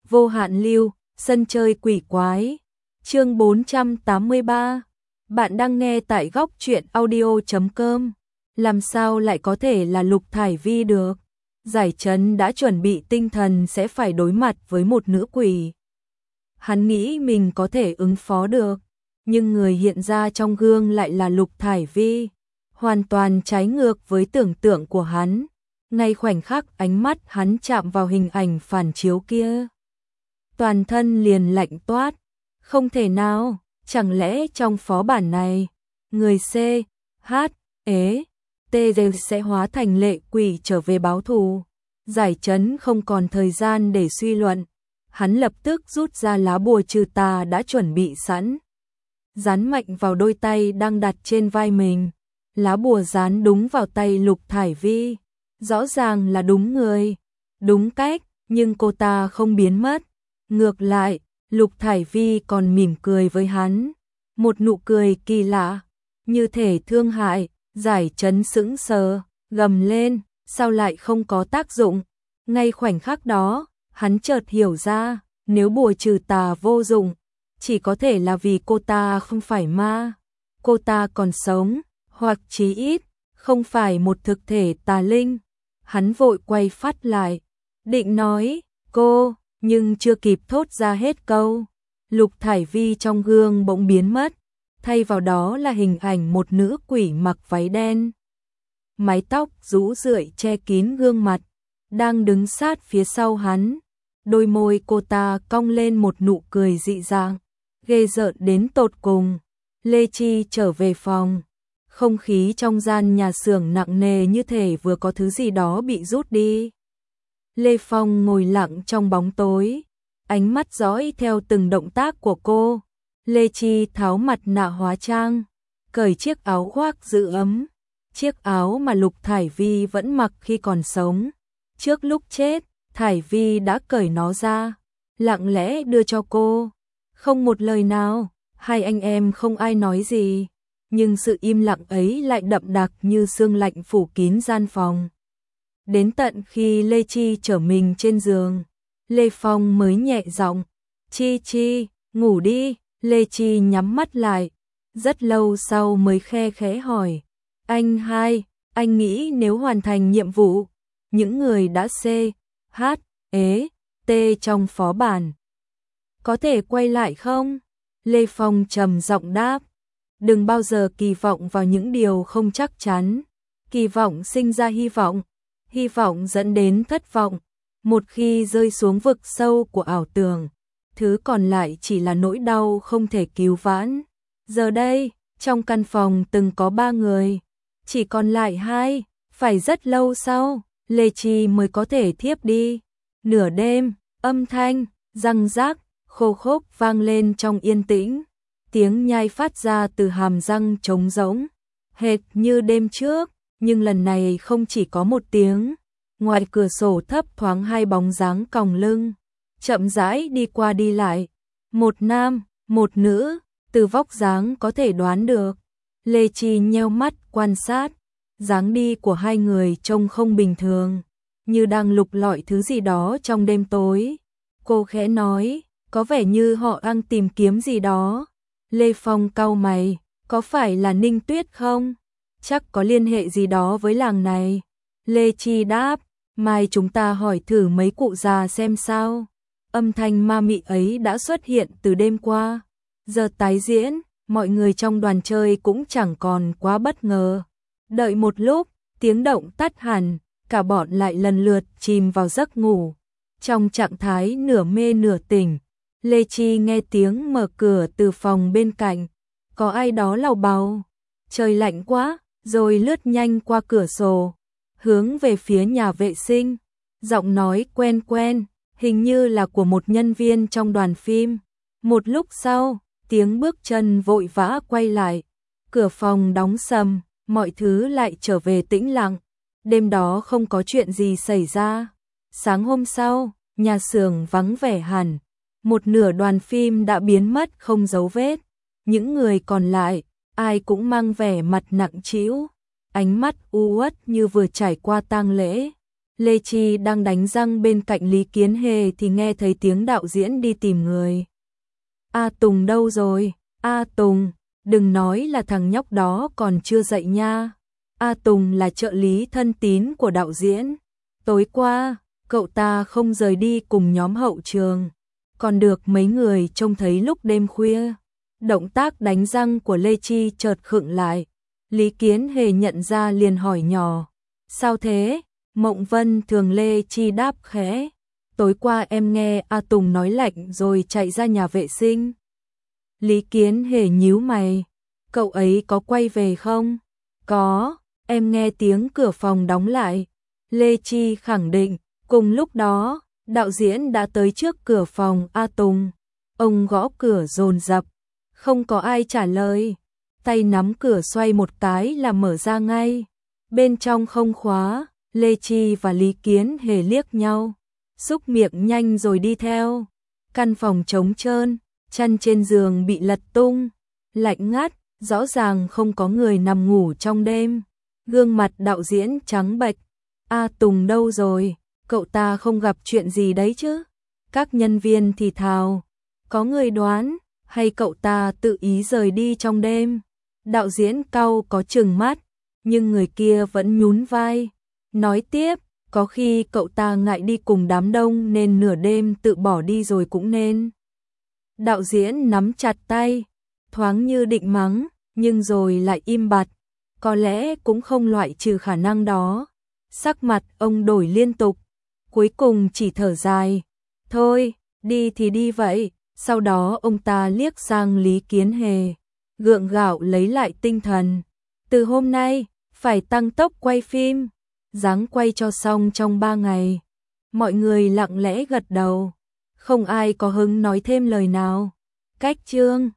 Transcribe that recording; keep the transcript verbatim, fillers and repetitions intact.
Vô hạn lưu, sân chơi quỷ quái. Chương bốn trăm tám mươi ba. Bạn đang nghe tại góc truyện audio chấm com. Làm sao lại có thể là Lục Thải Vi được? Giải Trấn đã chuẩn bị tinh thần sẽ phải đối mặt với một nữ quỷ. Hắn nghĩ mình có thể ứng phó được, nhưng người hiện ra trong gương lại là Lục Thải Vi, hoàn toàn trái ngược với tưởng tượng của hắn. Ngay khoảnh khắc ánh mắt hắn chạm vào hình ảnh phản chiếu kia, toàn thân liền lạnh toát. Không thể nào, chẳng lẽ trong phó bản này, người C, H, E, T sẽ hóa thành lệ quỷ trở về báo thù? Giải Trấn không còn thời gian để suy luận, hắn lập tức rút ra lá bùa trừ tà đã chuẩn bị sẵn, dán mạnh vào đôi tay đang đặt trên vai mình. Lá bùa dán đúng vào tay Lục Thải Vi, rõ ràng là đúng người, đúng cách, nhưng cô ta không biến mất. Ngược lại, Lục Thải Vi còn mỉm cười với hắn, một nụ cười kỳ lạ, như thể thương hại. Giải Trấn sững sờ, gầm lên, sao lại không có tác dụng? Ngay khoảnh khắc đó, hắn chợt hiểu ra, nếu bùa trừ tà vô dụng, chỉ có thể là vì cô ta không phải ma, cô ta còn sống, hoặc chí ít, không phải một thực thể tà linh. Hắn vội quay phát lại, định nói, cô, nhưng chưa kịp thốt ra hết câu, Lục Thải Vi trong gương bỗng biến mất, thay vào đó là hình ảnh một nữ quỷ mặc váy đen, mái tóc rũ rượi che kín gương mặt, đang đứng sát phía sau hắn. Đôi môi cô ta cong lên một nụ cười dị dạng, ghê rợn đến tột cùng. Lê Chi trở về phòng, không khí trong gian nhà xưởng nặng nề như thể vừa có thứ gì đó bị rút đi. Lê Phong ngồi lặng trong bóng tối, ánh mắt dõi theo từng động tác của cô. Lê Chi tháo mặt nạ hóa trang, cởi chiếc áo khoác giữ ấm, chiếc áo mà Lục Thải Vi vẫn mặc khi còn sống. Trước lúc chết, Thải Vi đã cởi nó ra, lặng lẽ đưa cho cô. Không một lời nào, hai anh em không ai nói gì, nhưng sự im lặng ấy lại đậm đặc như sương lạnh phủ kín gian phòng. Đến tận khi Lê Chi trở mình trên giường, Lê Phong mới nhẹ giọng, Chi Chi, ngủ đi. Lê Chi nhắm mắt lại, rất lâu sau mới khe khẽ hỏi, anh hai, anh nghĩ nếu hoàn thành nhiệm vụ, những người đã C, H, E, T trong phó bản, có thể quay lại không? Lê Phong trầm giọng đáp, đừng bao giờ kỳ vọng vào những điều không chắc chắn, kỳ vọng sinh ra hy vọng, hy vọng dẫn đến thất vọng, một khi rơi xuống vực sâu của ảo tưởng, thứ còn lại chỉ là nỗi đau không thể cứu vãn. Giờ đây, trong căn phòng từng có ba người, chỉ còn lại hai, phải rất lâu sau, Lê Chi mới có thể thiếp đi. Nửa đêm, âm thanh, răng rác, khô khốc vang lên trong yên tĩnh, tiếng nhai phát ra từ hàm răng trống rỗng, hệt như đêm trước, nhưng lần này không chỉ có một tiếng. Ngoài cửa sổ thấp thoáng hai bóng dáng còng lưng, chậm rãi đi qua đi lại, một nam, một nữ, từ vóc dáng có thể đoán được. Lê Chi nheo mắt quan sát, dáng đi của hai người trông không bình thường, như đang lục lọi thứ gì đó trong đêm tối. Cô khẽ nói, có vẻ như họ đang tìm kiếm gì đó. Lê Phong cau mày, có phải là Ninh Tuyết không? Chắc có liên hệ gì đó với làng này. Lê Chi đáp, mai chúng ta hỏi thử mấy cụ già xem sao. Âm thanh ma mị ấy đã xuất hiện từ đêm qua, giờ tái diễn, mọi người trong đoàn chơi cũng chẳng còn quá bất ngờ. Đợi một lúc, tiếng động tắt hẳn, cả bọn lại lần lượt chìm vào giấc ngủ. Trong trạng thái nửa mê nửa tỉnh, Lê Chi nghe tiếng mở cửa từ phòng bên cạnh, có ai đó lầu bầu, trời lạnh quá, rồi lướt nhanh qua cửa sổ, hướng về phía nhà vệ sinh. Giọng nói quen quen, hình như là của một nhân viên trong đoàn phim. Một lúc sau, tiếng bước chân vội vã quay lại, cửa phòng đóng sầm, mọi thứ lại trở về tĩnh lặng. Đêm đó không có chuyện gì xảy ra. Sáng hôm sau, nhà xưởng vắng vẻ hẳn, một nửa đoàn phim đã biến mất không dấu vết. Những người còn lại, ai cũng mang vẻ mặt nặng trĩu, ánh mắt u uất như vừa trải qua tang lễ. Lê Chi đang đánh răng bên cạnh Lý Kiến Hề thì nghe thấy tiếng đạo diễn đi tìm người. A Tùng đâu rồi? A Tùng, đừng nói là thằng nhóc đó còn chưa dậy nha. A Tùng là trợ lý thân tín của đạo diễn. Tối qua, cậu ta không rời đi cùng nhóm hậu trường, còn được mấy người trông thấy lúc đêm khuya. Động tác đánh răng của Lê Chi chợt khựng lại. Lý Kiến Hề nhận ra liền hỏi nhỏ. Sao thế? Mộng Vân Thường Lê Chi đáp khẽ. Tối qua em nghe A Tùng nói lạnh rồi chạy ra nhà vệ sinh. Lý Kiến Hề nhíu mày. Cậu ấy có quay về không? Có, em nghe tiếng cửa phòng đóng lại. Lê Chi khẳng định. Cùng lúc đó, đạo diễn đã tới trước cửa phòng A Tùng. Ông gõ cửa dồn dập. Không có ai trả lời. Tay nắm cửa xoay một cái là mở ra ngay. Bên trong không khóa, Lê Chi và Lý Kiến Hề liếc nhau, xúc miệng nhanh rồi đi theo. Căn phòng trống trơn, chăn trên giường bị lật tung, lạnh ngắt, rõ ràng không có người nằm ngủ trong đêm. Gương mặt đạo diễn trắng bệch. A Tùng đâu rồi? Cậu ta không gặp chuyện gì đấy chứ? Các nhân viên thì thào. Có người đoán, hay cậu ta tự ý rời đi trong đêm? Đạo diễn cau có chừng mắt, nhưng người kia vẫn nhún vai. Nói tiếp, có khi cậu ta ngại đi cùng đám đông nên nửa đêm tự bỏ đi rồi cũng nên. Đạo diễn nắm chặt tay, thoáng như định mắng, nhưng rồi lại im bặt. Có lẽ cũng không loại trừ khả năng đó. Sắc mặt ông đổi liên tục, cuối cùng chỉ thở dài. Thôi, đi thì đi vậy. Sau đó ông ta liếc sang Lý Kiến Hề, gượng gạo lấy lại tinh thần. Từ hôm nay, phải tăng tốc quay phim, ráng quay cho xong trong ba ngày. Mọi người lặng lẽ gật đầu, không ai có hứng nói thêm lời nào. Cách chương